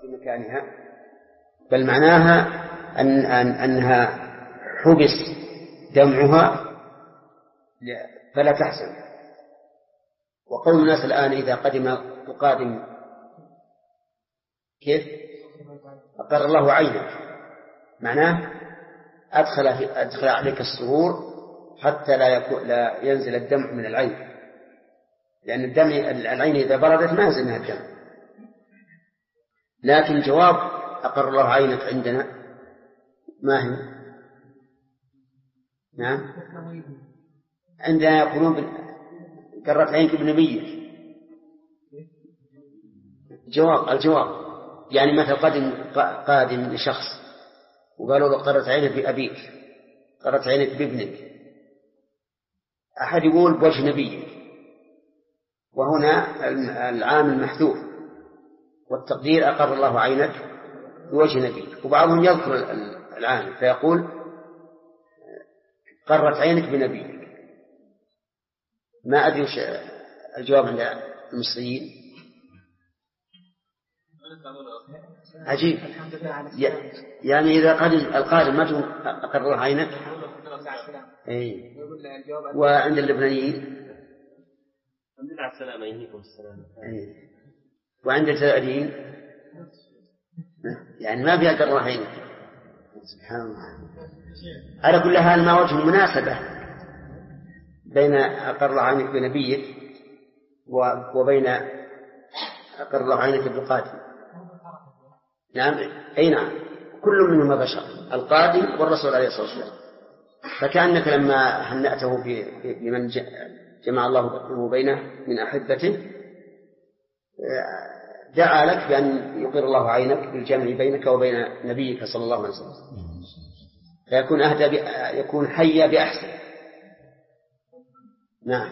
في مكانها، بل معناها أنها حبس دمعها فلا تحزن. وقول الناس الآن إذا تقادم كيف أقر الله عينك، معناه أدخل عليك السرور حتى لا ينزل الدمع من العين، لأن العين إذا بردت ما ينزل منها الدمع. لكن جواب أقر الله عينك عندنا ما هي؟ نعم، عندنا يقولون قرت عينك بنبيك. الجواب يعني مثل قادم لشخص وقالوا له قرت عينك بأبيك، قرت عينك بابنك، أحد يقول بوجه نبيك، وهنا العامل محذوف، والتقدير أقر الله عينك بوجه نبيك. وبعضهم يذكر العامل فيقول قرت عينك بنبيك. ما أدري الجواب عند المصريين عجيب، يعني إذا القادم ما تقول أقر الله عينك. وعند اللبنانيين الحمد لله على السلامة، يهنيكم السلامة. وعند الجزائريين يعني ما فيها أقر الله عينك. سبحان الله. على كل حال ما وجه المناسبة بين أقر الله عينك بنبيك وبين أقر الله عينك بالقادم؟ نعم، أي نعم، كل منهما بشر، القادم والرسول عليه الصلاة والسلام. فكأنك لما هنأته بمن جمع الله بينه من أحبته دعا لك بأن يقر الله عينك بالجمع بينك وبين نبيك صلى الله عليه وسلم، فيكون يكون حيا بأحسن. نعم.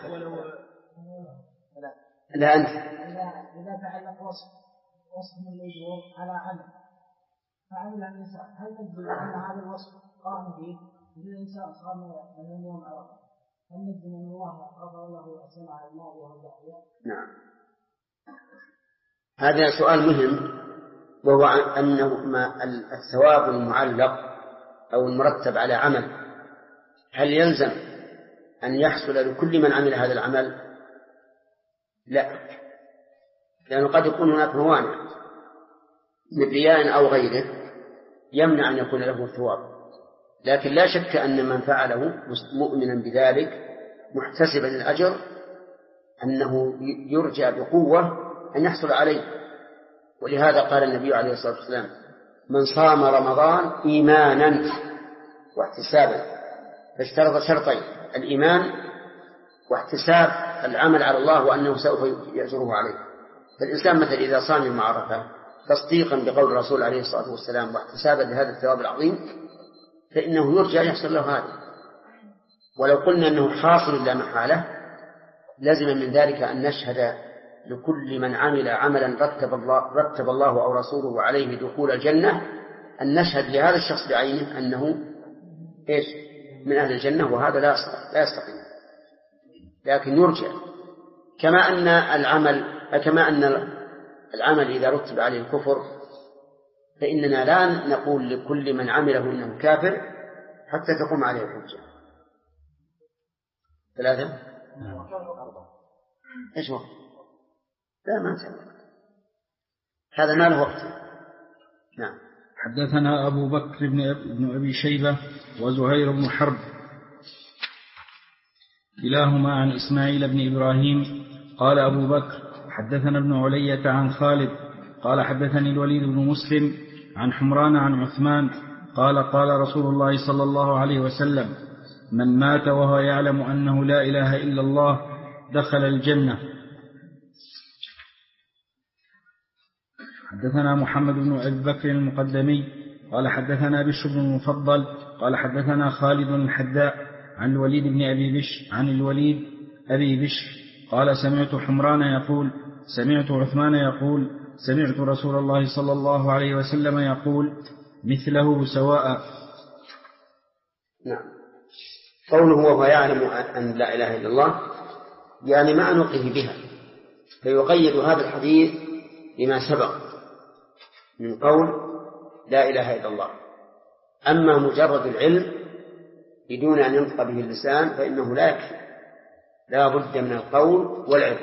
لا أنت إذا تعلق وصف من الوجوه على عمل فعمل الإنسان، هل نجزم أن هذا الوصف قام به الإنسان صار من يوم عرفة؟ هل نجزم أن الله غفر له السنة الماضية والباقية؟ نعم، هذا سؤال مهم، وهو أنه الثواب المعلق أو المرتب على عمل هل يلزم أن يحصل لكل من عمل هذا العمل؟ لا، لأنه قد يكون هناك موانع من رياء أو غيره يمنع أن يكون له ثواب. لكن لا شك أن من فعله مؤمنا بذلك محتسبا الأجر أنه يرجى بقوة أن يحصل عليه. ولهذا قال النبي عليه الصلاة والسلام من صام رمضان إيمانا واحتسابا، فاشترط شرطين: الإيمان واحتساب العمل على الله وأنه سوف يأجره عليه. فالإنسان مثل إذا صام يوم عرفة تصديقا بقول الرسول عليه الصلاة والسلام واحتسابا لهذا الثواب العظيم فإنه يرجى أن يحصل له هذا. ولو قلنا أنه حاصل لا محالة لازم من ذلك أن نشهد لكل من عمل عملا رتب الله أو رسوله عليه دخول الجنة، أن نشهد لهذا الشخص بعينه أنه من أهل الجنة، وهذا لا يستقيم. لكن يرجى كما أن العمل إذا رتب عليه الكفر فإننا لا نقول لكل من عمله إنه كافر حتى تقوم عليه الحجة. 3 إيش وقت؟ لا ما نسأل، هذا ما له وقت. نعم. حدثنا أبو بكر بن أبي شيبة وزهير بن حرب كلاهما عن إسماعيل بن إبراهيم قال أبو بكر حدثنا ابن علية عن خالد قال حدثني الوليد بن مسلم عن حمران عن عثمان قال قال رسول الله صلى الله عليه وسلم من مات وهو يعلم أنه لا إله إلا الله دخل الجنة. حدثنا محمد بن أبي بكر المقدمي قال حدثنا بشر بن المفضل قال حدثنا خالد الحداء عن الوليد بن أبي بشر قال سمعت حمران يقول سمعت عثمان يقول سمعت رسول الله صلى الله عليه وسلم يقول مثله سواء. نعم. قوله وهو يعلم أن لا إله إلا الله يعني مع نطقه بها، فيقيد هذا الحديث بما سبق من قول لا إله إلا الله. أما مجرد العلم بدون أن ينطق به اللسان فإنه لا يكفي، لا بد من القول والعلم.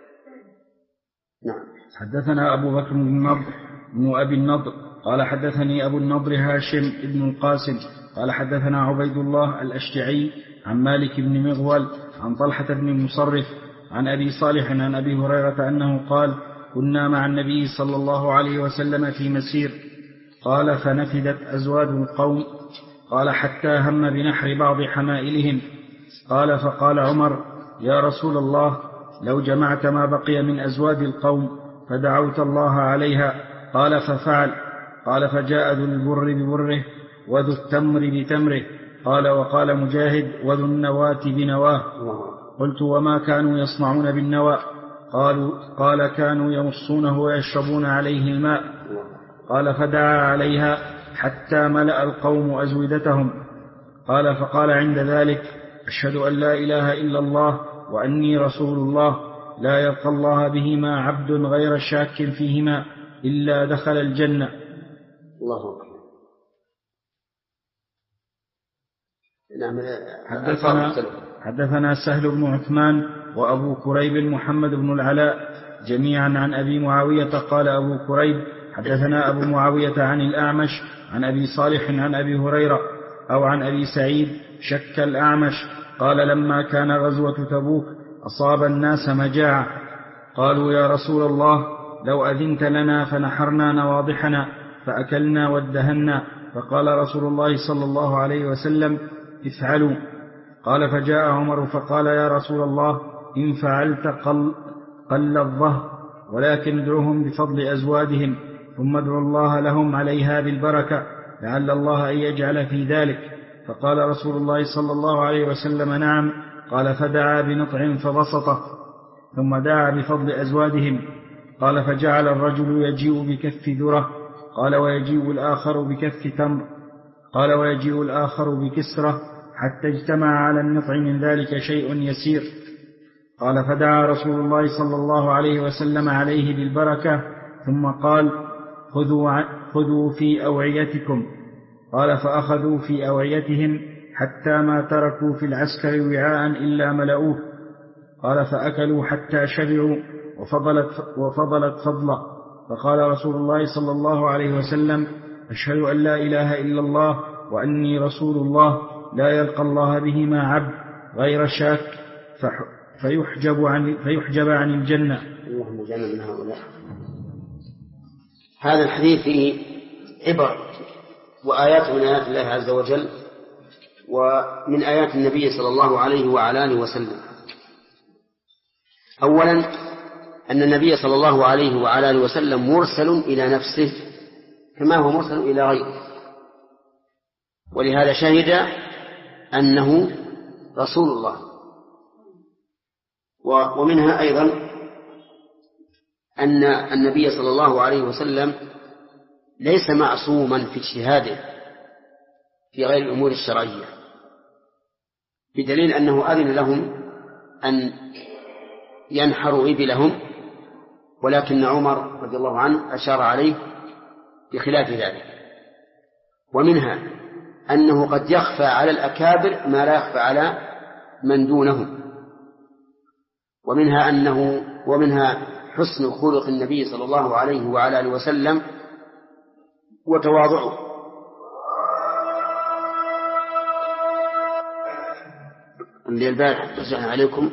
نعم. حدثنا أبو بكر بن أبي النضر قال حدثني أبو النضر هاشم بن القاسم قال حدثنا عبيد الله الأشجعي عن مالك بن مغول عن طلحة بن المصرف عن أبي صالح عن أبي هريرة أنه قال كنا مع النبي صلى الله عليه وسلم في مسير قال فنفدت أزواد القوم قال حتى هم بنحر بعض حمائلهم قال فقال عمر يا رسول الله لو جمعت ما بقي من أزواد القوم فدعوت الله عليها قال ففعل قال فجاء ذو البر ببره وذو التمر بتمره قال وقال مجاهد وذو النواة بنواه قلت وما كانوا يصنعون بالنوى قال كانوا يمصونه ويشربون عليه الماء قال فدعا عليها حتى ملأ القوم أزودتهم قال فقال عند ذلك أشهد أن لا إله إلا الله وأني رسول الله لا يلقى الله بهما عبد غير شاك فيهما إلا دخل الجنة. الله أكبر. حدثنا سهل بن عثمان وأبو كريب محمد بن العلاء جميعا عن أبي معاوية قال أبو كريب حدثنا أبو معاوية عن الأعمش عن أبي صالح عن أبي هريرة أو عن أبي سعيد شك الأعمش قال لما كان غزوة تبوك أصاب الناس مجاعة قالوا يا رسول الله لو أذنت لنا فنحرنا نواضحنا فأكلنا وادهنا فقال رسول الله صلى الله عليه وسلم افعلوا قال فجاء عمر فقال يا رسول الله إن فعلت قل الظهر ولكن ادعوهم بفضل أزوادهم ثم ادعوا الله لهم عليها بالبركة لعل الله أن يجعل في ذلك فقال رسول الله صلى الله عليه وسلم نعم قال فدعا بنطع فبسطه ثم دعا بفضل أزوادهم قال فجعل الرجل يجيء بكف ذرة قال ويجيء الآخر بكف تمر قال ويجيء الآخر بكسرة حتى اجتمع على النطع من ذلك شيء يسير قال فدعا رسول الله صلى الله عليه وسلم عليه بالبركة ثم قال خذوا في أوعيتكم قال فأخذوا في أوعيتهم حتى ما تركوا في العسكر وعاء إلا ملؤوه قال فأكلوا حتى شبعوا وفضلت فضله فقال رسول الله صلى الله عليه وسلم أشهد أن لا إله إلا الله وأني رسول الله لا يلقى الله بهما عبد غير شاك فيحجب عن الجنة. اللهم جعلنا من هؤلاء. هذا الحديث فيه عبر وآيات من آيات الله عز وجل ومن آيات النبي صلى الله عليه وعلى آله وسلم. أولا أن النبي صلى الله عليه وعلى آله وسلم مرسل إلى نفسه كما هو مرسل إلى غيره، ولهذا شهد أنه رسول الله. ومنها أيضا أن النبي صلى الله عليه وسلم ليس معصوما في اجتهاده في غير الأمور الشرعية، بدليل أنه أذن لهم أن ينحروا إبلهم، ولكن عمر رضي الله عنه أشار عليه بخلاف ذلك. ومنها أنه قد يخفى على الأكابر ما لا يخفى على من دونهم. ومنها حسن خلق النبي صلى الله عليه وعلى آله وسلم وتواضعه. اللي البارح نزعنا عليكم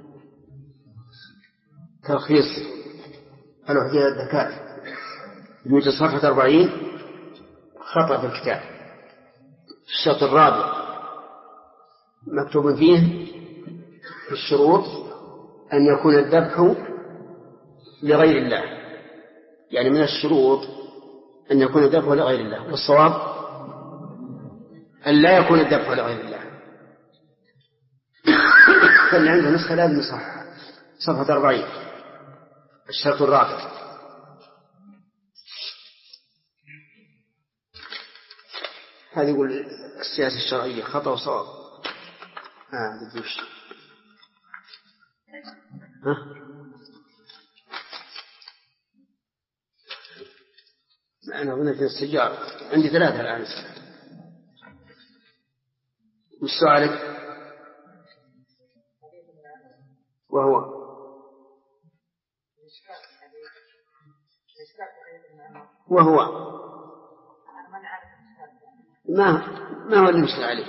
تلخيص الوحدة الذكاء يوجد صفحة 40 خطأ في الكتاب. الشرط الرابع مكتوب فيه في الشروط أن يكون الذبح لغير الله، يعني من الشروط أن يكون الذبح لغير الله، والصواب أن لا يكون الذبح لغير الله. فاللي عنده نسخة لازم يصحح صفحة 40 الشرط الرابع. هذا يقول السياسة الشرعية خطأ وصواب. بدوش أنا أظن في السجارة عندي 3 الآن. وش سؤالك؟ وهو ما هو المشكلة عليه؟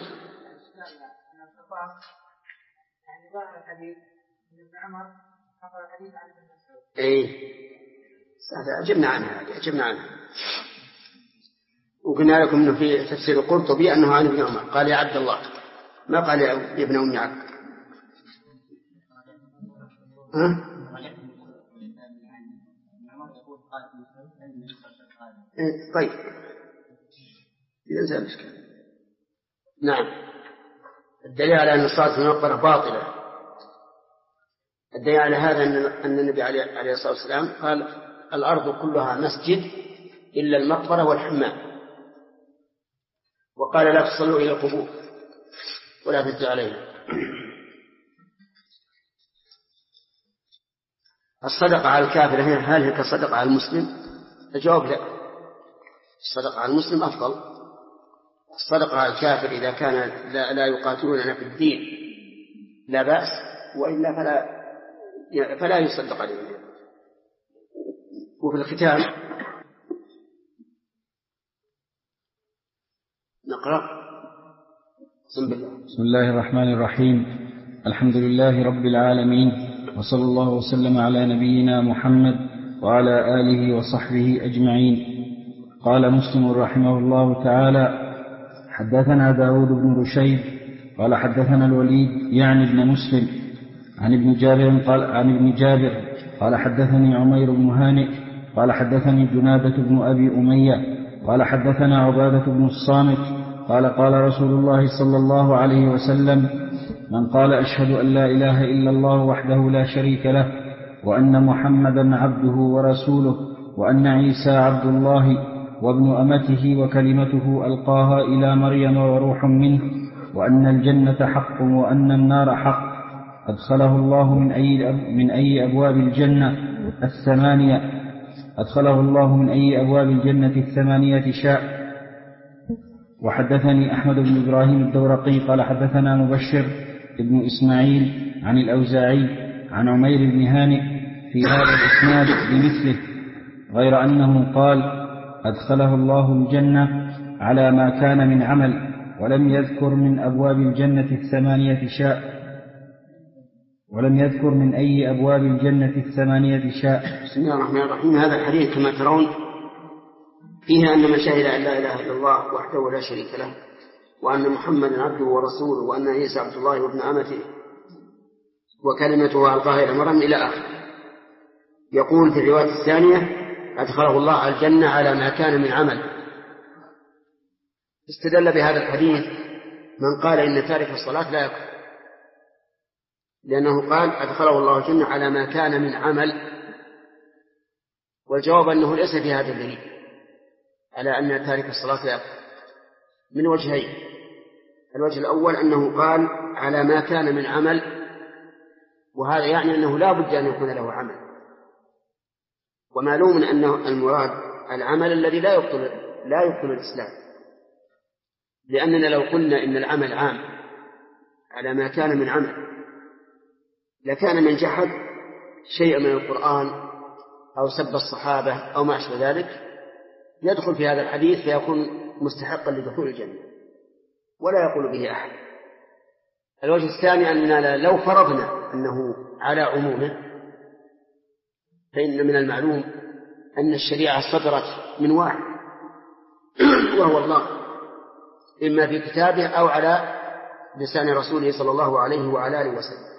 أجبنا عنها وقلنا لكم أنه في تفسير القرطبي أنه عن ابن عمر قال يا عبد الله، ما قال يا ابن أم عبد. طيب ينزل مشكلة. نعم، الدليل على أن الصلاة في المقبرة باطلة، الدليل على هذا أن النبي عليه الصلاة والسلام قال الأرض كلها مسجد إلا المقبرة والحمام، وقال لا تصلوا إلى القبور ولا تسجدوا عليها. الصدقة على الكافر هل هي كصدقة على المسلم؟ الجواب لا، الصدقة على المسلم أفضل. الصدقة على الكافر إذا كان لا يقاتلوننا في الدين لا بأس، وإلا فلا يصدق عليهم. وفي الختام نقرأ. بسم الله الرحمن الرحيم. الحمد لله رب العالمين، وصلى الله وسلم على نبينا محمد وعلى آله وصحبه أجمعين. قال مسلم رحمه الله تعالى: حدثنا داود بن رشيد قال حدثنا الوليد يعني ابن مسلم عن ابن جابر قال حدثني عمير بن هانئ قال حدثني جنادة بن أبي أمية قال حدثنا عبادة بن الصامت قال قال رسول الله صلى الله عليه وسلم: من قال أشهد أن لا إله إلا الله وحده لا شريك له وأن محمدا عبده ورسوله وأن عيسى عبد الله وابن أمته وكلمته ألقاها إلى مريم وروح منه وأن الجنة حق وأن النار حق أدخله الله من أي أبواب الجنة الثمانية الثمانية شاء. وحدثني أحمد بن إبراهيم الدورقي قال حدثنا مبشر ابن إسماعيل عن الأوزاعي عن عمير بن هانئ في هذا الإسناد بمثله، غير أنه قال: أدخله الله الجنة على ما كان من عمل، ولم يذكر من أبواب الجنة الثمانية شاء، ولم يذكر من أي أبواب الجنة الثمانية شاء. بسم الله الرحمن الرحيم. هذا الحديث كما ترون فيها أن من شهد أن لا إله إلا الله وحده لا شريك له وأن محمدا عبده ورسوله وأن عيسى عبد الله وابن أمته وكلمته ألقاها إلى مريم إلى آخره. يقول في الرواية الثانية: أدخله الله على الجنة على ما كان من عمل. استدل بهذا الحديث من قال إن تارك الصلاة لا يكفر، لأنه قال أدخله الله الجنة على ما كان من عمل، والجواب أنه ليس في هذا الدليل على أن تارك الصلاة لا يكفر من وجهين. الوجه الأول أنه قال على ما كان من عمل، وهذا يعني أنه لا بد أن يكون له عمل، ومعلوم أنه المراد العمل الذي لا يبطل الإسلام، لأننا لو قلنا إن العمل عام على ما كان من عمل لكان من جحد شيء من القرآن أو سب الصحابة أو ما أشبه ذلك يدخل في هذا الحديث فيكون مستحقا لدخول الجنة ولا يقول به أحد. الوجه الثاني أننا لو فرضنا أنه على عمومه فإن من المعلوم أن الشريعة صدرت من واحد وهو الله، إما في كتابه أو على لسان رسوله صلى الله عليه وعلى آله وسلم،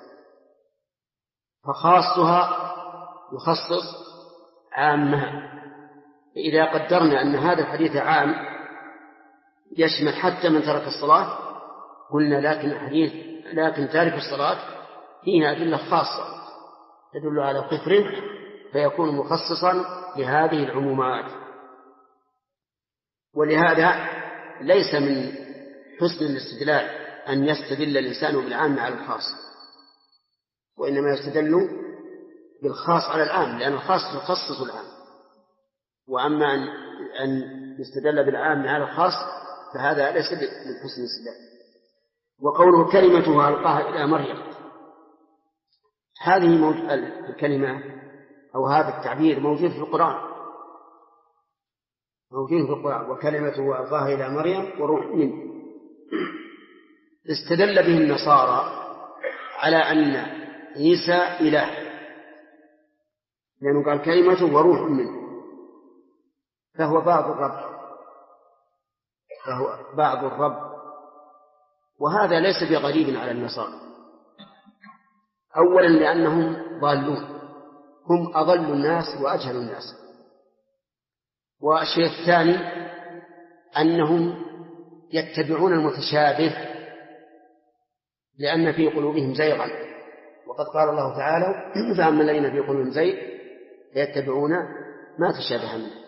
فخاصها يخصص عامها. إذا قدرنا أن هذا الحديث عام يشمل حتى من ترك الصلاة قلنا لكن تارك الصلاة فيها أدلة خاصة تدل على كفر فيكون مخصصا لهذه العمومات. ولهذا ليس من حسن الاستدلال أن يستدل الإنسان بالعام على الخاص، وإنما يستدل بالخاص على العام، لأن الخاص يخصص العام. وأما أن أن يستدل بالعام على الخاص فهذا ليس للحسن الاستدلال. وقوله كلمته ألقاها إلى مريم، هذه الكلمة أو هذا التعبير موجود في القرآن، وكلمته ألقاها إلى مريم وروح منه. استدل به النصارى على أن عيسى إله، لأنه قال كلمته وروح منه، فهو بعض الرب، وهذا ليس بغريب على النصارى. أولا لأنهم ضالون، هم أضل الناس وأجهل الناس. والشيء الثاني أنهم يتبعون المتشابه لأن في قلوبهم زيغا، وقد قال الله تعالى فأما الذين في قلوبهم زيغ فيتبعون ما تشابه منه.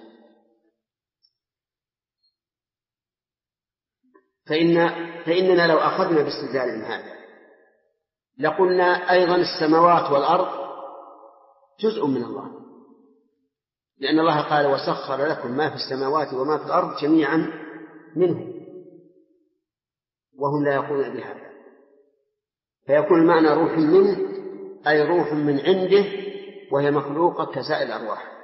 فإننا لو أخذنا باستدلال من هذا لقلنا أيضا السماوات والأرض جزء من الله، لأن الله قال وسخر لكم ما في السماوات وما في الأرض جميعا منه، وهم لا يقولون بهذا. فيكون المعنى روح منه أي روح من عنده، وهي مخلوقة كسائر الأرواح.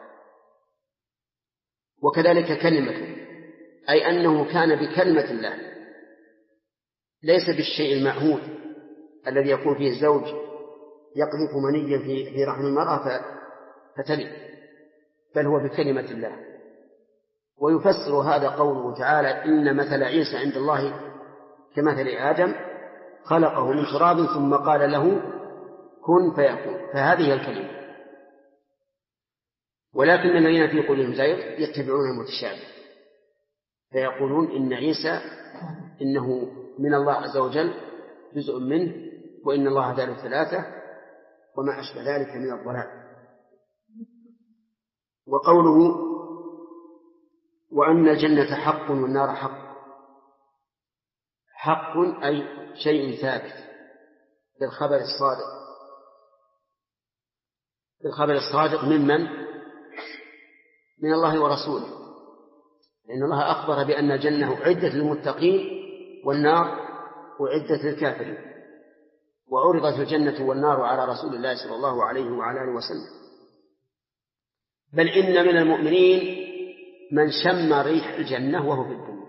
وكذلك كلمة أي أنه كان بكلمة الله، ليس بالشيء المعهود الذي يكون فيه الزوج يقذف منيا في رحم المرأة فتلد، بل هو بكلمة الله. ويفسر هذا قوله تعالى إن مثل عيسى عند الله كمثل آدم خلقه من تراب ثم قال له كن فيكون، فهذه الكلمة. ولكن الذين في قلوبهم زيغ يتبعون المتشابه، فيقولون إن عيسى إنه من الله عز وجل جزء منه، وإن الله ثالث ثلاثة، وما أشبه ذلك من الضلال. وقوله وأن الجنة حق والنار حق، حق أي شيء ثابت بالخبر الصادق، بالخبر الصادق من الله ورسوله، لأن الله أخبر بأن الجنة أعدت للمتقين والنار أعدت للكافرين، وعرضت الجنة والنار على رسول الله صلى الله عليه وعلى آله وسلم. بل إن من المؤمنين من شم ريح الجنة وهو في الدنيا.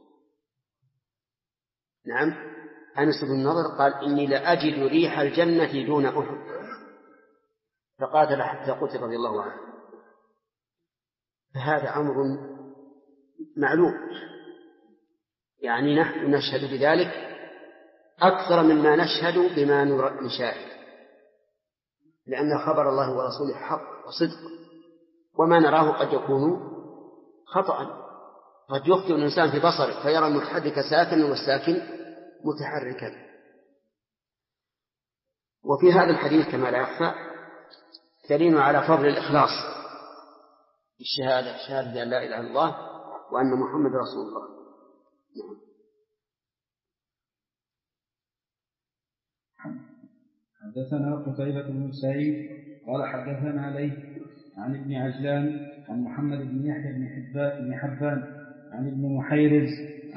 نعم، أنس بن النضر قال إني لأجد ريح الجنة دون أحد، فقاتل حتى قتل رضي الله عنه. فهذا أمر معلوم، يعني نحن نشهد بذلك أكثر مما نشهد بما نشاهد، لأن خبر الله ورسوله حق وصدق، وما نراه قد يكون خطأ، قد يخطئ الإنسان في بصره فيرى المتحرك ساكنا والساكن متحركا. وفي هذا الحديث كما لا يخفى دليل على فضل الإخلاص بالشهادة، شهادة أن لا إله إلا الله وأن محمد رسول الله. حدثنا قتيبة بن سعيد قال حدثنا عليه عن ابن عجلان عن محمد بن يحيى بن حبان عن ابن محيرز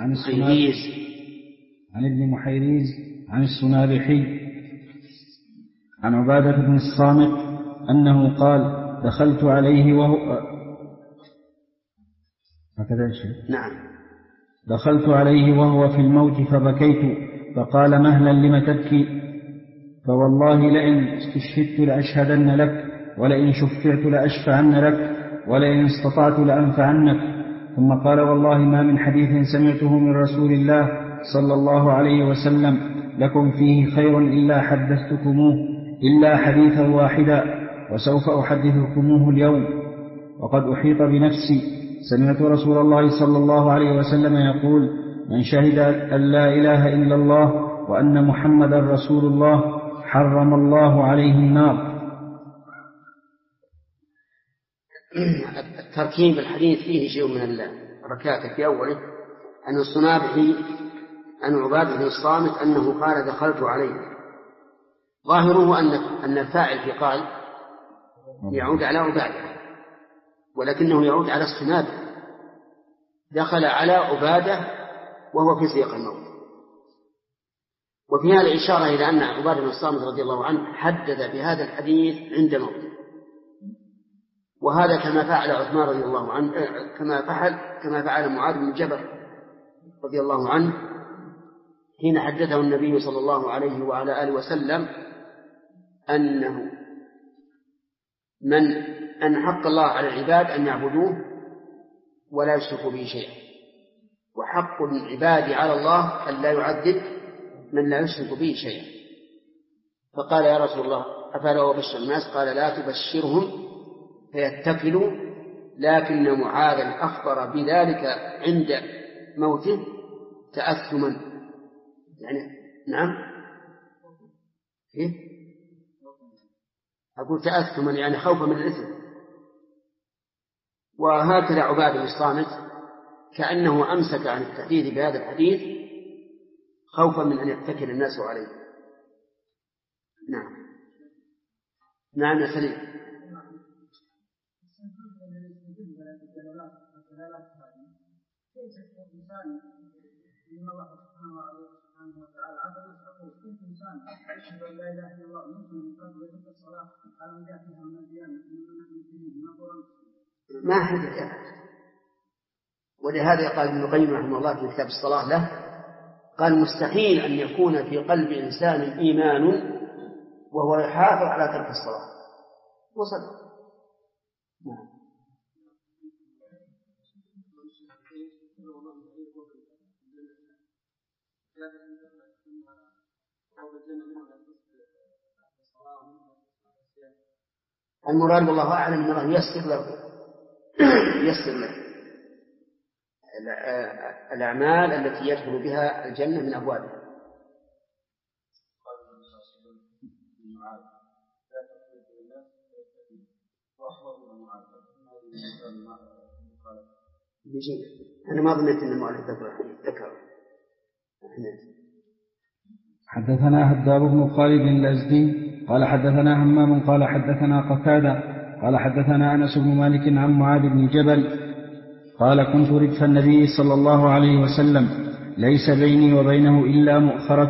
عن السنابحي عن عبادة بن الصامت أنه قال دخلت عليه وهو هكذا شيء. نعم. دخلت عليه وهو في الموت فبكيت، فقال مهلا لم تبكي؟ فوالله لئن استشهدت لأشهدن لك، ولئن شفعت لأشفعن لك، ولئن استطعت لأنفعنك. ثم قال والله ما من حديث سمعته من رسول الله صلى الله عليه وسلم لكم فيه خير إلا حدثتكموه إلا حديثا واحدا، وسوف أحدثكموه اليوم. وقد أحيط بنفسي، سمعت رسول الله صلى الله عليه وسلم يقول من شهد أن لا إله إلا الله وأن محمدا رسول الله حرم الله عليه النار. تركيب الحديث فيه شيء من الركاكة. في أوله أن الصنابحي أن عبادة بن الصامت أنه قال دخلت عليه، ظاهره أن الفاعل في قال يعود على عبادة، ولكنه يعود على الصنابحي دخل على عبادة وهو في سياق الموت. وفي هذا إشارة إلى أن عبادة بن الصامت رضي الله عنه حدد بهذا الحديث عند موته، وهذا كما فعل عثمان رضي الله عنه، كما فعل معاذ بن جبل رضي الله عنه حين حدثه النبي صلى الله عليه وعلى آله وسلم أنه أن حق الله على العباد أن يعبدوه ولا يشركوا به شيئا، وحق العباد على الله أن لا يعذب من لا يشرك به شيئا. فقال يا رسول الله أفلا أبشر الناس؟ قال لا تبشرهم فيتكلوا، لكن معاذا أخبر بذلك عند موته تأثما، يعني نعم إيه؟ أقول تأثما يعني خوفا من الإثم. وهكذا عبادة بن الصامت كأنه أمسك عن التحديث بهذا الحديث خوفا من أن يتكل الناس عليه. نعم يا سليم. ما حدث أحد، ولهذا قال ابن القيم رحمه الله في كتاب الصلاة له، قال مستحيل أن يكون في قلب إنسان إيمان وهو يحافظ على ترك الصلاة وصدق. المراد والله أعلم أن الله يسر له الأعمال التي يدخل بها الجنة من أبوابها. أنا ما ظنيت أن المؤلف ذكر. حدثنا هداب بن خالد الأزدي قال حدثنا همام قال حدثنا قتادة قال حدثنا أنس بن مالك عن معاذ بن جبل قال كنت ردف النبي صلى الله عليه وسلم ليس بيني وبينه إلا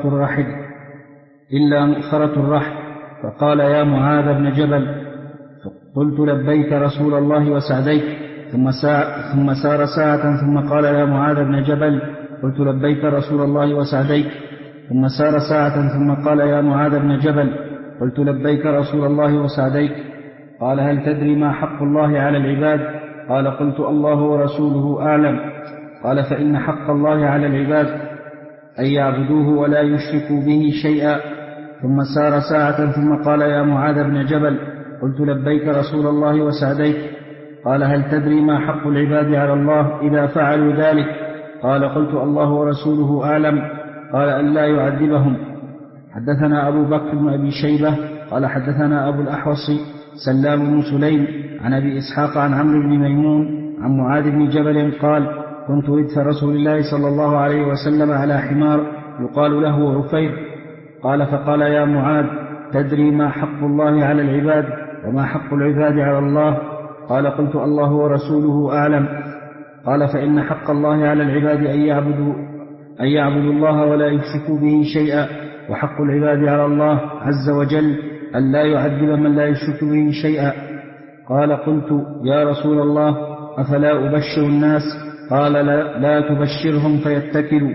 مؤخرة الرحل فقال يا معاذ بن جبل، قلت لبيك رسول الله وسعديك، ثم سار ساعة ثم قال يا معاذ بن جبل، قلت لبيك رسول الله وسعديك، ثم سار ساعة ثم قال يا معاذ بن جبل، قلت لبيك رسول الله وسعديك. قال هل تدري ما حق الله على العباد؟ قال قلت الله ورسوله أعلم. قال فإن حق الله على العباد أن يعبدوه ولا يشركوا به شيئا. ثم سار ساعة ثم قال يا معاذ بن جبل، قلت لبيك رسول الله وسعديك. قال هل تدري ما حق العباد على الله إذا فعلوا ذلك؟ قال قلت الله ورسوله أعلم. قال أن لا يعذبهم. حدثنا أبو بكر بن أبي شيبة قال حدثنا أبو الأحوص سلام بن سليم عن أبي إسحاق عن عمرو بن ميمون عن معاذ بن جبل قال كنت ردف رسول الله صلى الله عليه وسلم على حمار يقال له عفير. قال فقال يا معاذ تدري ما حق الله على العباد وما حق العباد على الله؟ قال قلت الله ورسوله أعلم. قال فإن حق الله على العباد أن يعبدوا الله ولا يشركوا به شيئا، وحق العباد على الله عز وجل أن لا يعذب من لا يشرك به شيئا. قال قلت يا رسول الله أفلا أبشر الناس؟ قال لا تبشرهم فيتكلوا.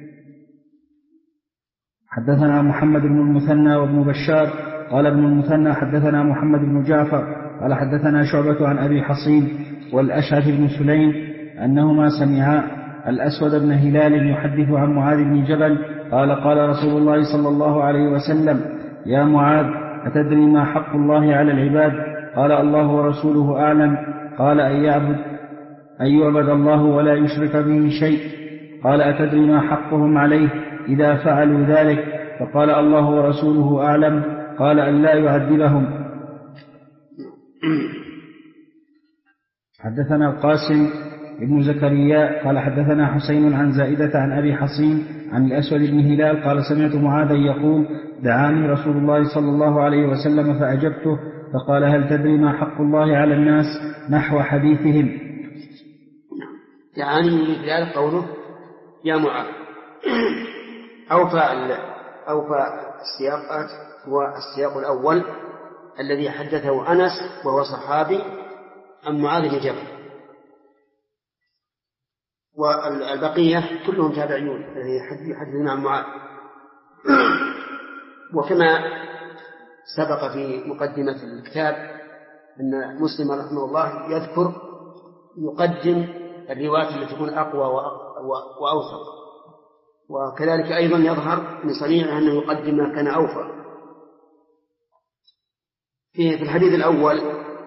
حدثنا محمد بن المثنى وابن بشار قال ابن المثنى حدثنا محمد بن جعفر قال حدثنا شعبة عن أبي حصين والأشعث بن سليم أنهما سمعا الأسود بن هلال يحدث عن معاذ بن جبل قال قال رسول الله صلى الله عليه وسلم يا معاذ أتدري ما حق الله على العباد؟ قال الله ورسوله أعلم. قال أن يعبد الله ولا يشرك به شيء. قال أتدري ما حقهم عليه إذا فعلوا ذلك؟ فقال الله ورسوله أعلم. قال أن لا يعذبهم. حدثنا القاسم ابن زكريا قال حدثنا حسين عن زائدة عن أبي حصين عن الأسود بن هلال قال سمعت معاذا يقول دعاني رسول الله صلى الله عليه وسلم فأجبته فقال هل تدري ما حق الله على الناس؟ نحو حديثهم. يعني يريد ذلك قوله يا معاذ. أوفى السياقات هو السياق الأول الذي حدثه أنس وهو صحابي عن معاذ بن جبل، والبقية كلهم تابعيون يحدثون عن معاذ. وكما سبق في مقدمة الكتاب أن مسلم رحمه الله يقدم الروايات التي تكون أقوى وأوثق، وكذلك أيضا يظهر من صنيعه أنه يقدم ما كان أوفى. في الحديث الأول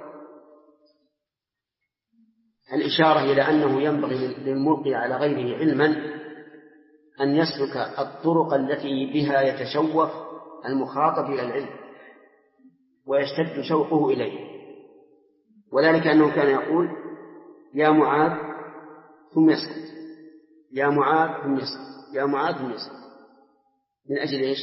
الإشارة إلى أنه ينبغي للملقي على غيره علما أن يسلك الطرق التي بها يتشوف المخاطب إلى العلم ويشتد شوقه إليه، وذلك أنه كان يقول يا معاذ ثم يسكت، يا معاذ ثم يسكت، يا معاذ ثم يسكت، من أجل إيش؟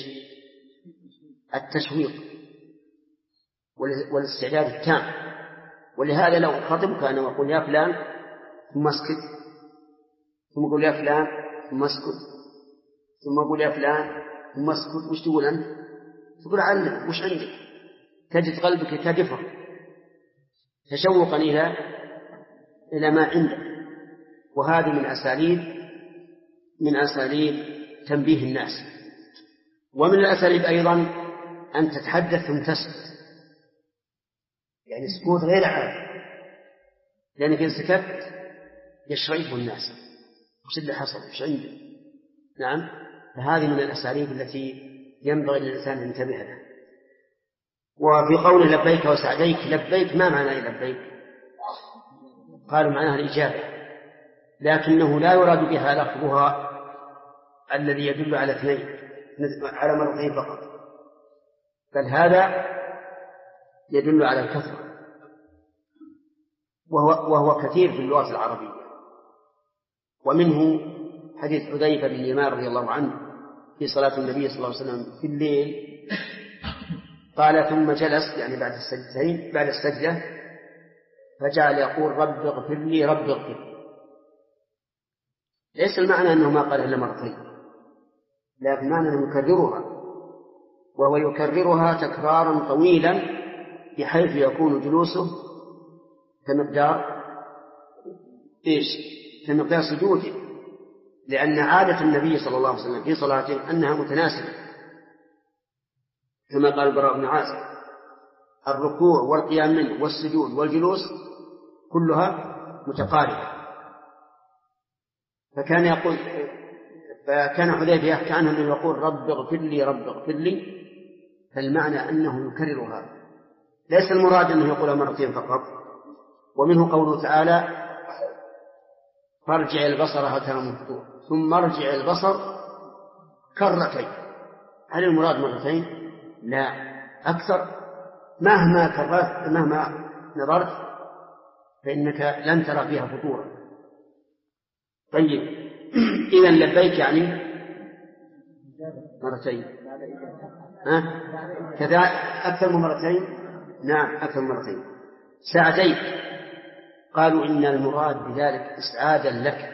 التشويق والاستعداد التام. ولهذا لو خطب كان يقول يا فلان ثم اسكت، ثم يقول يا فلان ثم اسكت، ثم يقول يا فلان ثم اسكت. وش تقول أنت؟ تقول علم، وش عندك؟ تجد قلبك يتدفع تشوقا إلى ما عندك. وهذه من أساليب تنبيه الناس. ومن الأساليب أيضا أن تتحدث ثم تسكت، يعني سكوت غير عادي، لأنك إن سكت يشرئه الناس، وش اللي حصل، وش عنده. نعم، فهذه من الأساليب التي ينبغي للإنسان أن ينتبه لها. وفي قول لبيك وسعديك، لبيك ما معنى لبيك؟ قالوا معناها الإجابة، لكنه لا يراد بها لفظها الذي يدل على اثنين، على مرتين فقط، بل هذا يدل على الكثرة، وهو كثير في اللغة العربية. ومنه حديث حذيفة بن اليمان رضي الله عنه في صلاة النبي صلى الله عليه وسلم في الليل، قال ثم جلس يعني بعد السجدة فجعل يقول رب اغفر لي رب اغفر لي. ليس المعنى أنه ما قال إلا مرتين، لكن المعنى أنه يكررها، وهو يكررها تكرارا طويلا بحيث يكون جلوسه كمقدار سجوده، لأن عادة النبي صلى الله عليه وسلم في صلاته أنها متناسبة، كما قال البراء بن عازب الركوع والقيام منه والسجود والجلوس كلها متقاربة. فكان حذيفة يحكي عنه أنه يقول رب اغفر لي رب اغفر لي، فالمعنى أنه يكررها، ليس المراد أنه يقول مرتين فقط. ومنه قوله تعالى فارجع البصر هل ترى من فطور ثم ارجع البصر كرتين. هل المراد مرتين؟ لا، أكثر. مهما كررت مهما نظرت فإنك لن ترى فيها فطورا. طيب، إذن لبيك يعني مرتين، كذا أكثر من مرتين. نعم، أكثر من مرتين. سعديك، قالوا إن المراد بذلك إسعادا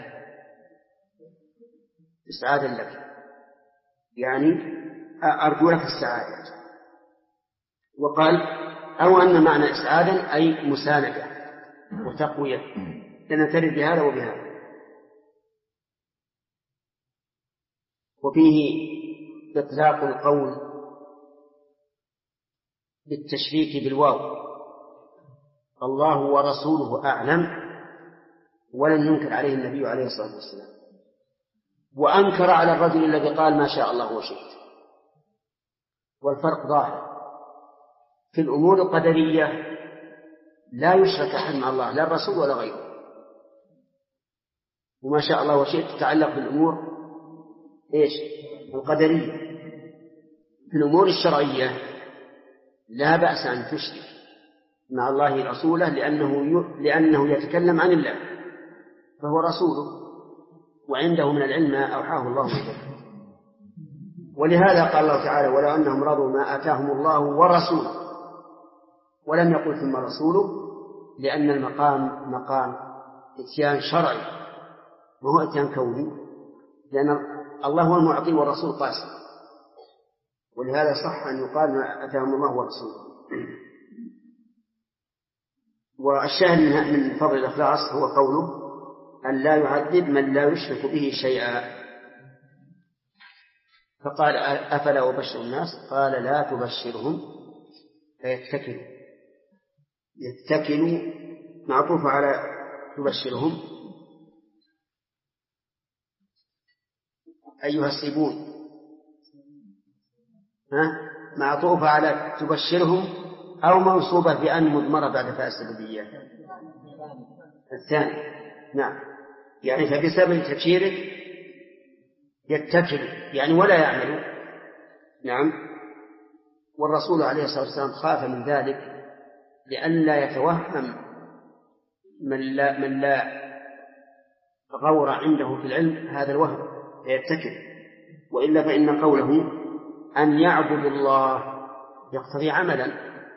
لك، يعني أرجو لك السعادة. وقال أو أن معنى إسعادا أي مساندة وتقوية، لنعترف بهذا وبهذا. وفيه إطلاق القول بالتشريك بالواو، الله ورسوله أعلم، ولم ينكر عليه النبي عليه الصلاة والسلام، وأنكر على الرجل الذي قال ما شاء الله وشئت. والفرق ظاهر في الأمور القدرية، لا يشرك أحد مع الله، لا الرسول ولا غيره. وما شاء الله وشئت تتعلق بالأمور القدرية. في الأمور الشرعية لا بأس أن تشرك مع الله رسوله، لأنه يتكلم عن الله، فهو رسوله وعنده من العلم ما أوحاه الله إليه. ولهذا قال الله تعالى ولو أنهم رضوا ما آتاهم الله ورسوله، ولم يقل ثم رسوله، لأن المقام مقام إتيان شرعي ما هو إتيان كوني، لأن الله هو المعطي والرسول قاسم، ولهذا صح أن يقال ما أتاهم الله ورسوله. والشاهد من فضل الإخلاص هو قوله أن لا يعذب من لا يشرك به شيئا. فقال أفلا أبشر الناس؟ قال لا تبشرهم فيتكلوا. يتكلوا معطوف على تبشرهم أيها السيبون، معطوف على تبشرهم أو منصوبة بأن مضمرة بعد فاء السببية الثاني. نعم، يعني فبسبب تبشيرك يتكل يعني ولا يعمل. نعم. والرسول عليه الصلاة والسلام خاف من ذلك لئلا يتوهم من لا غور عنده في العلم هذا الوهم فيتكل، وإلا فإن قوله أن يعبد الله يقتضي عملا،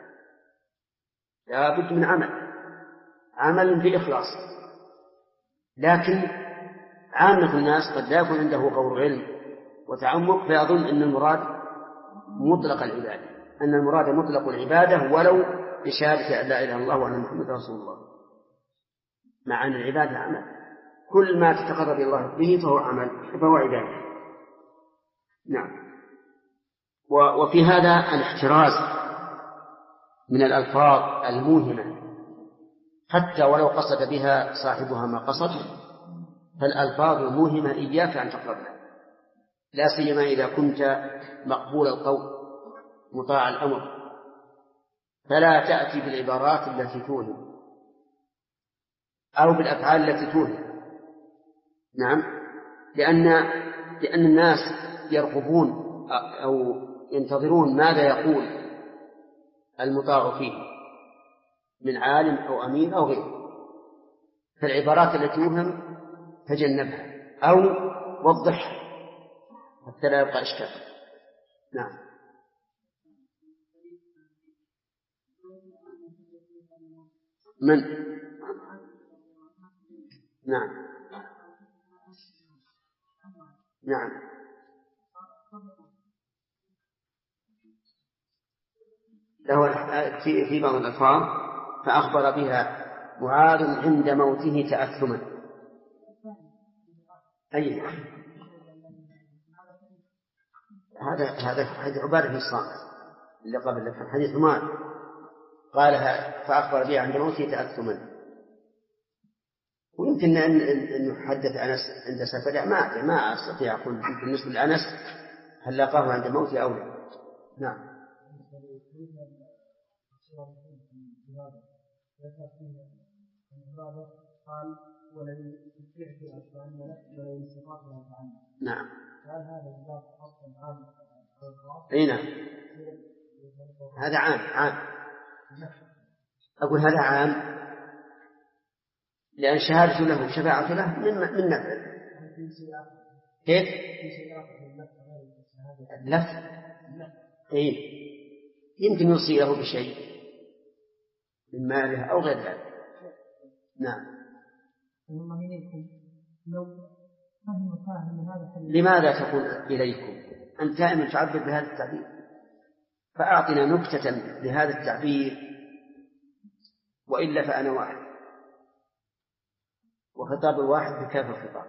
لا بد من عمل في إخلاص. لكن عامة الناس قد لا يكون عنده غور علم وتعمق فيظن أن المراد مطلق العبادة، أن المراد مطلق العبادة ولو بشهادة أن لا إله إلا الله وأن محمد رسول الله، مع أن العبادة عمل، كل ما تتقرب الله به فهو عمل فهو عبادة. نعم. وفي هذا الاحتراز من الألفاظ الموهمة حتى ولو قصد بها صاحبها ما قصد، فالألفاظ الموهمة إياك أن تقربها، لا سيما إذا كنت مقبول القول مطاع الأمر، فلا تأتي بالعبارات التي توهم أو بالأفعال التي توهم. نعم، لأن الناس يرغبون أو ينتظرون ماذا يقول المطاع فيه من عالم أو أمير أو غيره، فالعبارات التي توهم تجنبها أو وضحها حتى لا يبقى إشكال. نعم. من؟ نعم. نعم. له في بعض الألفاظ فأخبر بها معاذ عند موته تأثما. أي هذا حديث عبادة بن الصامت اللي قبل حديث معاذ قالها فأخبر بها عند موته تأثما. ويمكن أن يحدث أنس عند سفره ما أستطيع أقول بالنسبة لأنس هل لقاه عند موته أو لا. نعم. قال والذي يستطيع في أشياء والذي يستطيع في أشياء. نعم. هل هذا الباب أصلا عام؟ أي نعم، هذا عام. أقول هذا عام لأن شهادة له شفاعة له من نفع. كيف؟ اللف إيه يمكن يوصي له بشيء من ماله أو غير ذلك. نعم. لماذا تقول إليكم؟ أنت دائما تعبر بهذا التعبير، فأعطنا نكتة لهذا التعبير، وإلا فأنا واحد، وخطاب الواحد بكاف الخطاب.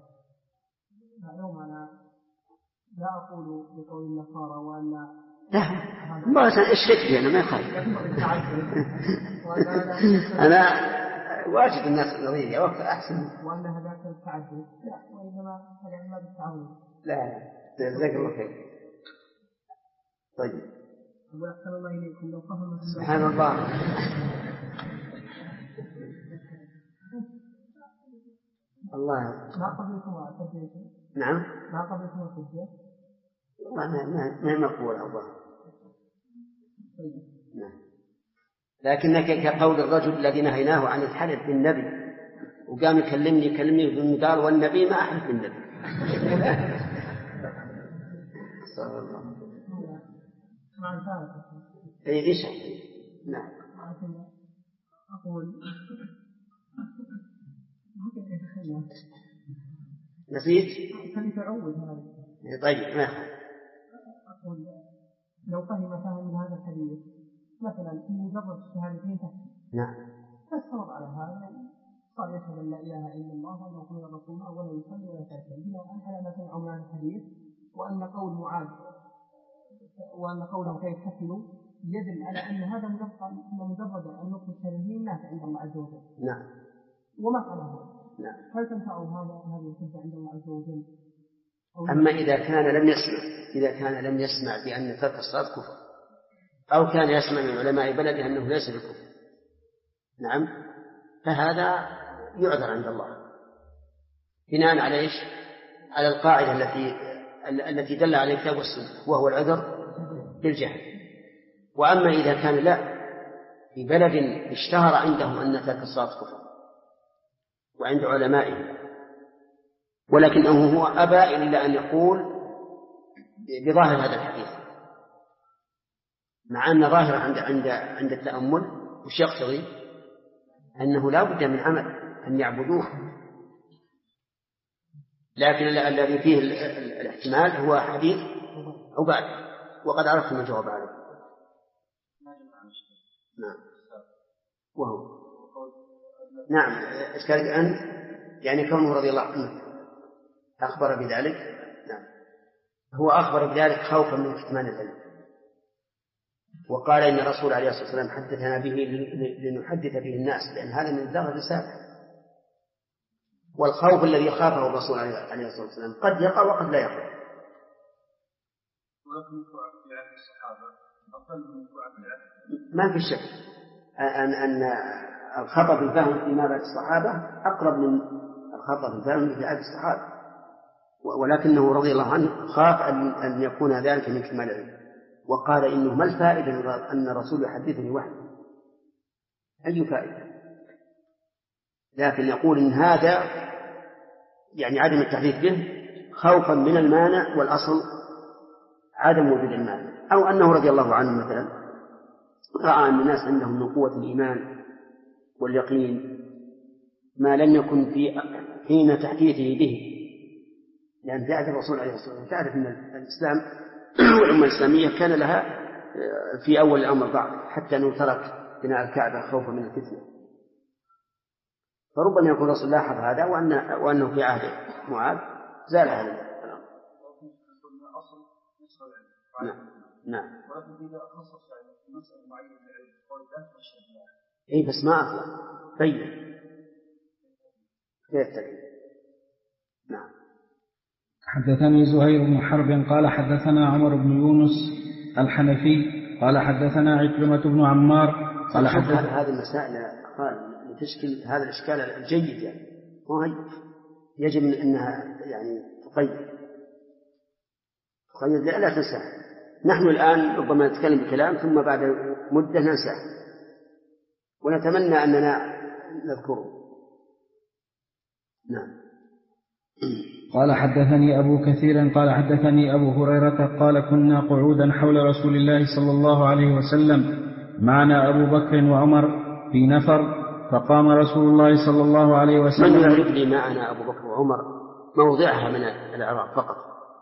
أنا لا أقول بقول النصارى وأن لا ما أشرك بي أنا ما يخالف. أنا واجد الناس نظيري وقت أحسن وأن هذاك التعدد لا، وإنما العلم بالتعاون. لا جزاك الله خير. طيب أقول أحسن الله إليكم لو فهم سبحان الله. الله ما قبلكم أعتقد. نعم ما قبلكم الحجة ما مقبول الله. نعم. لكنك كقول الرجل الذي نهيناه عن الحلف بالنبي وقام يكلمني بالمدار والنبي ما أحلف بالنبي. صلى الله عليه وسلم. ليش؟ نعم. أقول نسيت؟ كيف يعود هذا؟ طيب ما يخالف. أقول لو فهم من هذا الحديث مثلا مجرد الشهادتين تكفي. نعم. فاستمر على هذا صار يشهد أن لا إله إلا الله وأن محمدا رسول الله ولا يصلي ولا يتكلم بناء على ما سمعوا من هذا الحديث وأن قول معاذ وأن قوله فيتكفلوا يدل على أن هذا مجرد أن نطلق الشهادتين نافع عند الله عز وجل. نعم. وما فعله. نعم. هل تنفعه هذه الحجة عند الله عز وجل؟ أما إذا كان لم يسمع بأن ترك الصلاة كفر أو كان يسمع من علماء بلده أنه ليس بكفر، نعم، فهذا يعذر عند الله بناء على إيش؟ على القاعدة التي دل على الكتاب والسنة، وهو العذر بالجهل. وأما إذا كان لا في بلد اشتهر عندهم أن ترك الصلاة كفر وعند علمائه، ولكنه هو أبى إلا أن يقول بظاهر هذا الحديث، مع أن ظاهر عند التأمل وش يقتضي؟ أنه لا بد من عمل أن يعبدوه، لكن الذي فيه الاحتمال هو حديث أو بعد، وقد عرفتم الجواب عليه. نعم. وهو نعم إشكالك أن يعني كونه رضي الله عنه أخبر بذلك. نعم. هو أخبر بذلك خوفا من كتمان العلم، وقال إن الرسول عليه الصلاة والسلام حدثنا به لنحدث به الناس، لأن هذا من بلاغ الرسالة. والخوف الذي خافه الرسول عليه الصلاة والسلام قد يقع وقد لا يقع. ما في شك أن الخطأ في الفهم فيما بعد الصحابة أقرب من الخطأ في الفهم في عهد الصحابة، ولكنه رضي الله عنه خاف أن يكون ذلك من كمال العلم، وقال إنه ما الفائدة أن الرسول يحدثني وحده؟ أي فائدة؟ لكن يقول إن هذا يعني عدم التحديث به خوفا من المانع، والأصل عدم وجود المانع، أو أنه رضي الله عنه مثلا رأى أن الناس عندهم من قوة الإيمان واليقين ما لم يكن في حين تحديثه به، لأن جاءت الرسول عليه الصلاة والسلام تعرف أن الإسلام والأمة الإسلامية كان لها في أول الأمر ضعف، حتى أنه ترك بناء الكعبة خوفا من الفتنة. فربما يكون الرسول لاحظ هذا وأنه في عهد معاذ زال هذا الأمر. نعم. إيه بس ما أطلع طيب كيف تبين؟ نعم. حدثني زهير بن حرب قال حدثنا عمر بن يونس الحنفي قال حدثنا عكرمة بن عمار قال حدثنا هذه المسائل قال لتشكل هذا الإشكال الجيد، يعني وهي يجب أنها يعني تقيد لا تنسى. نحن الآن ربما نتكلم بكلام ثم بعد مدة ننسى، ونتمنى أننا نذكره. نعم. قال حدثني أبو كثير قال حدثني أبو هريرة قال كنا قعودا حول رسول الله صلى الله عليه وسلم معنا أبو بكر وعمر في نفر، فقام رسول الله صلى الله عليه وسلم. من يعرف لي معنا أبو بكر وعمر موضعها من العراق فقط؟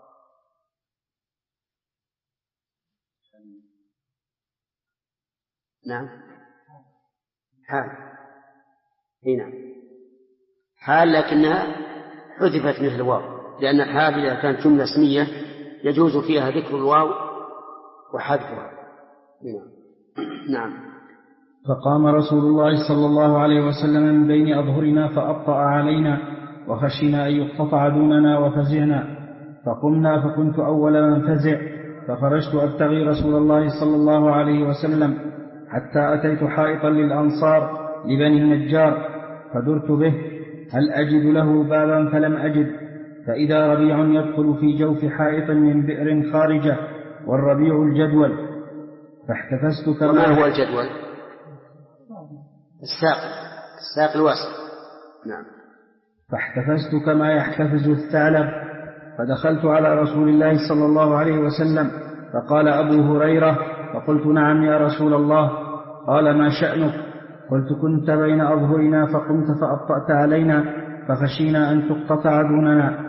نعم. حال. نعم. حال لكنها حذفت مثل الواو، لأن الحال إذا كانت جملة اسمية يجوز فيها ذكر الواو وحذفها. نعم. فقام رسول الله صلى الله عليه وسلم من بين أظهرنا فأبطأ علينا وخشينا أن يقتطع دوننا وفزعنا، فقمنا فكنت أول من فزع، فخرجت أبتغي رسول الله صلى الله عليه وسلم حتى أتيت حائطا للأنصار لبني النجار فدرت به هل أجد له بابا فلم أجد، فإذا ربيع يدخل في جوف حائط من بئر خارجة والربيع الجدول، فاحتفزت كما. وما هو الجدول؟ الساق الواسع. نعم. فاحتفزت كما يحتفز الثعلب، فدخلت على رسول الله صلى الله عليه وسلم فقال أبو هريرة، فقلت نعم يا رسول الله. قال ما شأنك؟ قلت كنت بين أظهرنا فقمت فأبطأت علينا فخشينا أن تقتطع دوننا،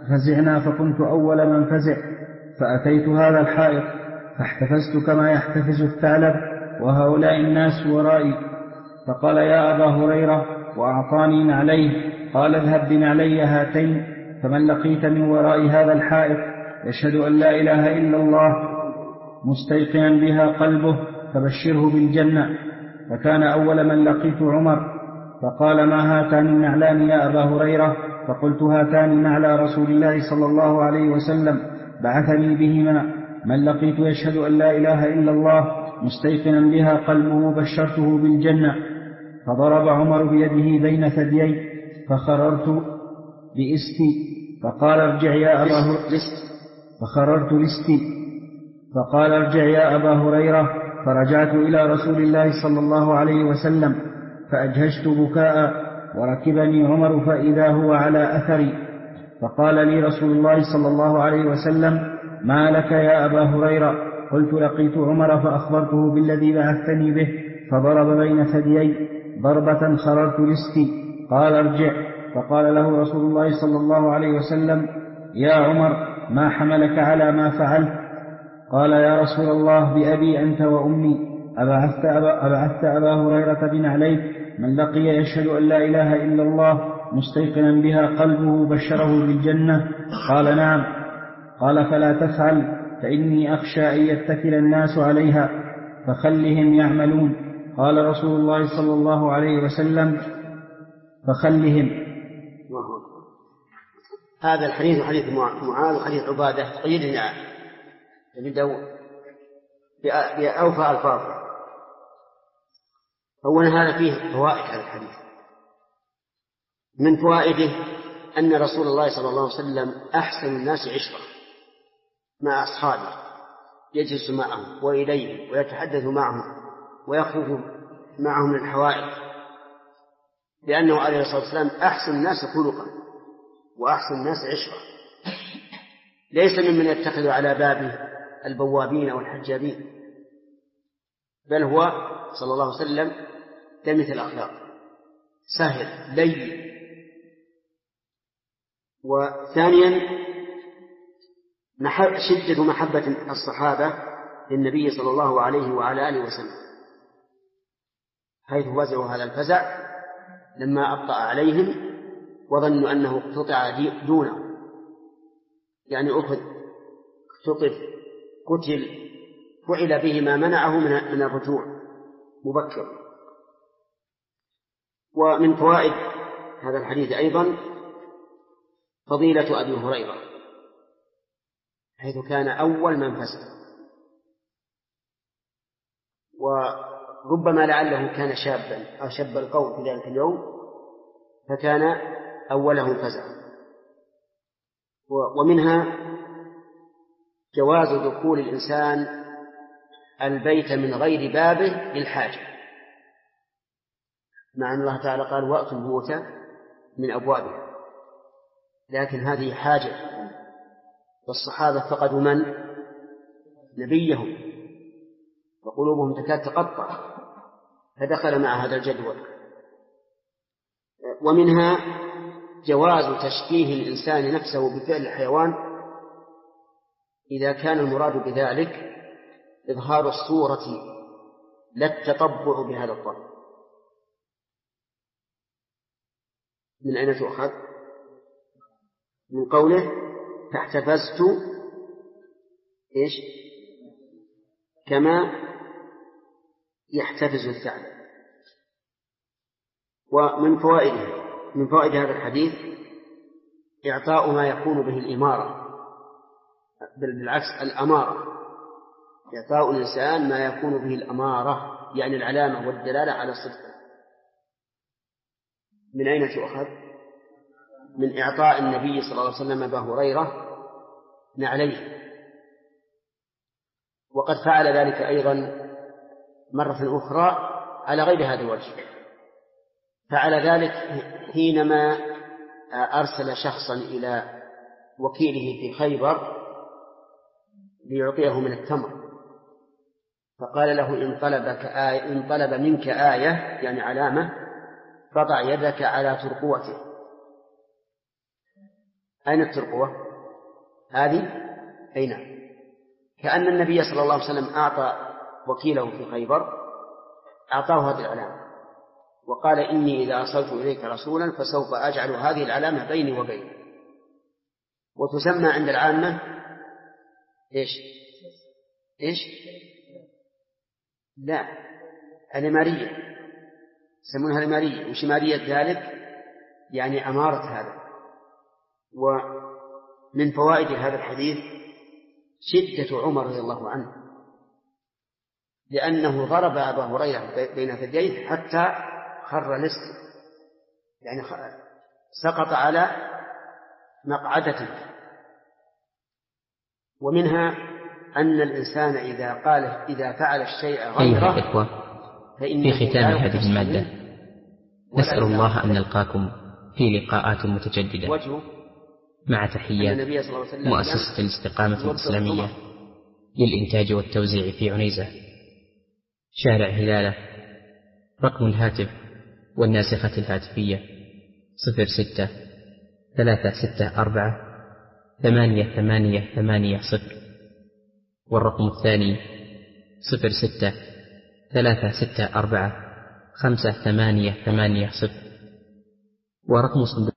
ففزعنا فكنت أول من فزع، فأتيت هذا الحائط فاحتفزت كما يحتفز الثعلب وهؤلاء الناس ورائي. فقال يا أبا هريرة وأعطاني نعليه. قال اذهب بنعلي هاتين، فمن لقيت من وراء هذا الحائط يشهد أن لا إله إلا الله مستيقنا بها قلبه فبشره بالجنة. فكان أول من لقيت عمر. فقال ما هاتان النعلان يا أبا هريرة؟ فقلت هاتان نعلى رسول الله صلى الله عليه وسلم بعثني بهما، من لقيت يشهد أن لا إله إلا الله مستيقنا بها قلبه بشرته بالجنة. فضرب عمر بيده بين ثديي فخررت بإستي فقال ارجع يا أبا هريرة. فخررت لستي فقال ارجع يا أبا هريرة. فرجعت إلى رسول الله صلى الله عليه وسلم فأجهشت بكاء، وركبني عمر فإذا هو على أثري. فقال لي رسول الله صلى الله عليه وسلم ما لك يا أبا هريرة؟ قلت لقيت عمر فأخبرته بالذي بعثتني به، فضرب بين ثديي ضربة خررت لستي. قال ارجع. فقال له رسول الله صلى الله عليه وسلم يا عمر ما حملك على ما فعلت؟ قال يا رسول الله بأبي أنت وأمي أبعثت أبا هريرة بنعليك من لقي يشهد أن لا إله إلا الله مستيقنا بها قلبه بشره بالجنة؟ قال نعم. قال فلا تفعل فإني أخشى أن يتكل الناس عليها فخلهم يعملون. قال رسول الله صلى الله عليه وسلم فخلهم. هذا الحديث حديث معاذ وحديث عبادة قيدنا بأوفى ألفاظه. أولا هذا فيه فوائد هذا الحديث. من فوائده أن رسول الله صلى الله عليه وسلم أحسن الناس عشرة مع أصحابه، يجلس معهم وإليهم ويتحدث معهم ويخرج معهم من الحوائج، لأنه عليه الصلاة والسلام أحسن الناس خلقا وأحسن الناس عشرة، ليس ممن يتخذ على بابه البوابين والحجابين، بل هو صلى الله عليه وسلم دمث الأخلاق، سهل لين. وثانيا شدة محبة الصحابة للنبي صلى الله عليه وعلى آله وسلم، حيث وزعوا هذا الفزع لما أبطأ عليهم وظنوا أنه اقتطع دونه، يعني أخذ اختطف قتل فعل به ما منعه من الرجوع مبكر. ومن فوائد هذا الحديث أيضا فضيلة أبي هريرة، حيث كان أول من فزع، وربما لعله كان شابا أو شاب القوم في ذلك اليوم فكان أولهم فزعا. ومنها جواز دخول الإنسان البيت من غير بابه للحاجة، مع أن الله تعالى قال وأتوا البيوت من أبوابها، لكن هذه حاجة، والصحابة فقدوا من؟ نبيهم، وقلوبهم تكاد تقطع، فدخل مع هذا الجدول. ومنها جواز تشبيه الإنسان نفسه بفعل الحيوان إذا كان المراد بذلك إظهار الصورة لا التطبع بهذا الطبع. من أين تؤخذ؟ من قوله فاحتفزت إيش؟ كما يحتفز الثعلب. ومن فوائد هذا الحديث إعطاء ما يكون به الإمارة، بالعكس الأمارة، إعطاء الإنسان ما يكون به الأمارة، يعني العلامة والدلالة على الصدق. من أين تؤخذ؟ من إعطاء النبي صلى الله عليه وسلم أبا هريرة نعليه، وقد فعل ذلك أيضا مرة أخرى على غير هذا الوجه. فعل ذلك حينما أرسل شخصا إلى وكيله في خيبر ليعطيه من التمر، فقال له إن طلب منك آية يعني علامة فضع يدك على ترقوته، أين الترقوة هذه؟ أي نعم. كأن النبي صلى الله عليه وسلم أعطى وكيله في خيبر أعطاه هذه العلامة وقال إني إذا أرسلت إليك رسولا فسوف أجعل هذه العلامة بيني وبينك. وتسمى عند العامة إيش؟ لا، الإمارية، يسمونها الإمارية. وشمارية ذلك يعني أمارة هذا. ومن فوائد هذا الحديث شدة عمر رضي الله عنه، لأنه ضرب أبا هريرة بين ثدييه حتى خر لسه، يعني سقط على مقعدته. ومنها أن الإنسان إذا فعل الشيء غيره الإخوة، في ختام هذه المادة نسأل الله أن نلقاكم في لقاءات متجددة، مع تحيات مؤسسة الاستقامة الإسلامية للإنتاج والتوزيع في عنيزة، شارع هلالة. رقم الهاتف والناسخة الهاتفية 06-364-8880، والرقم الثاني 06-364-5880، ورقم صندوق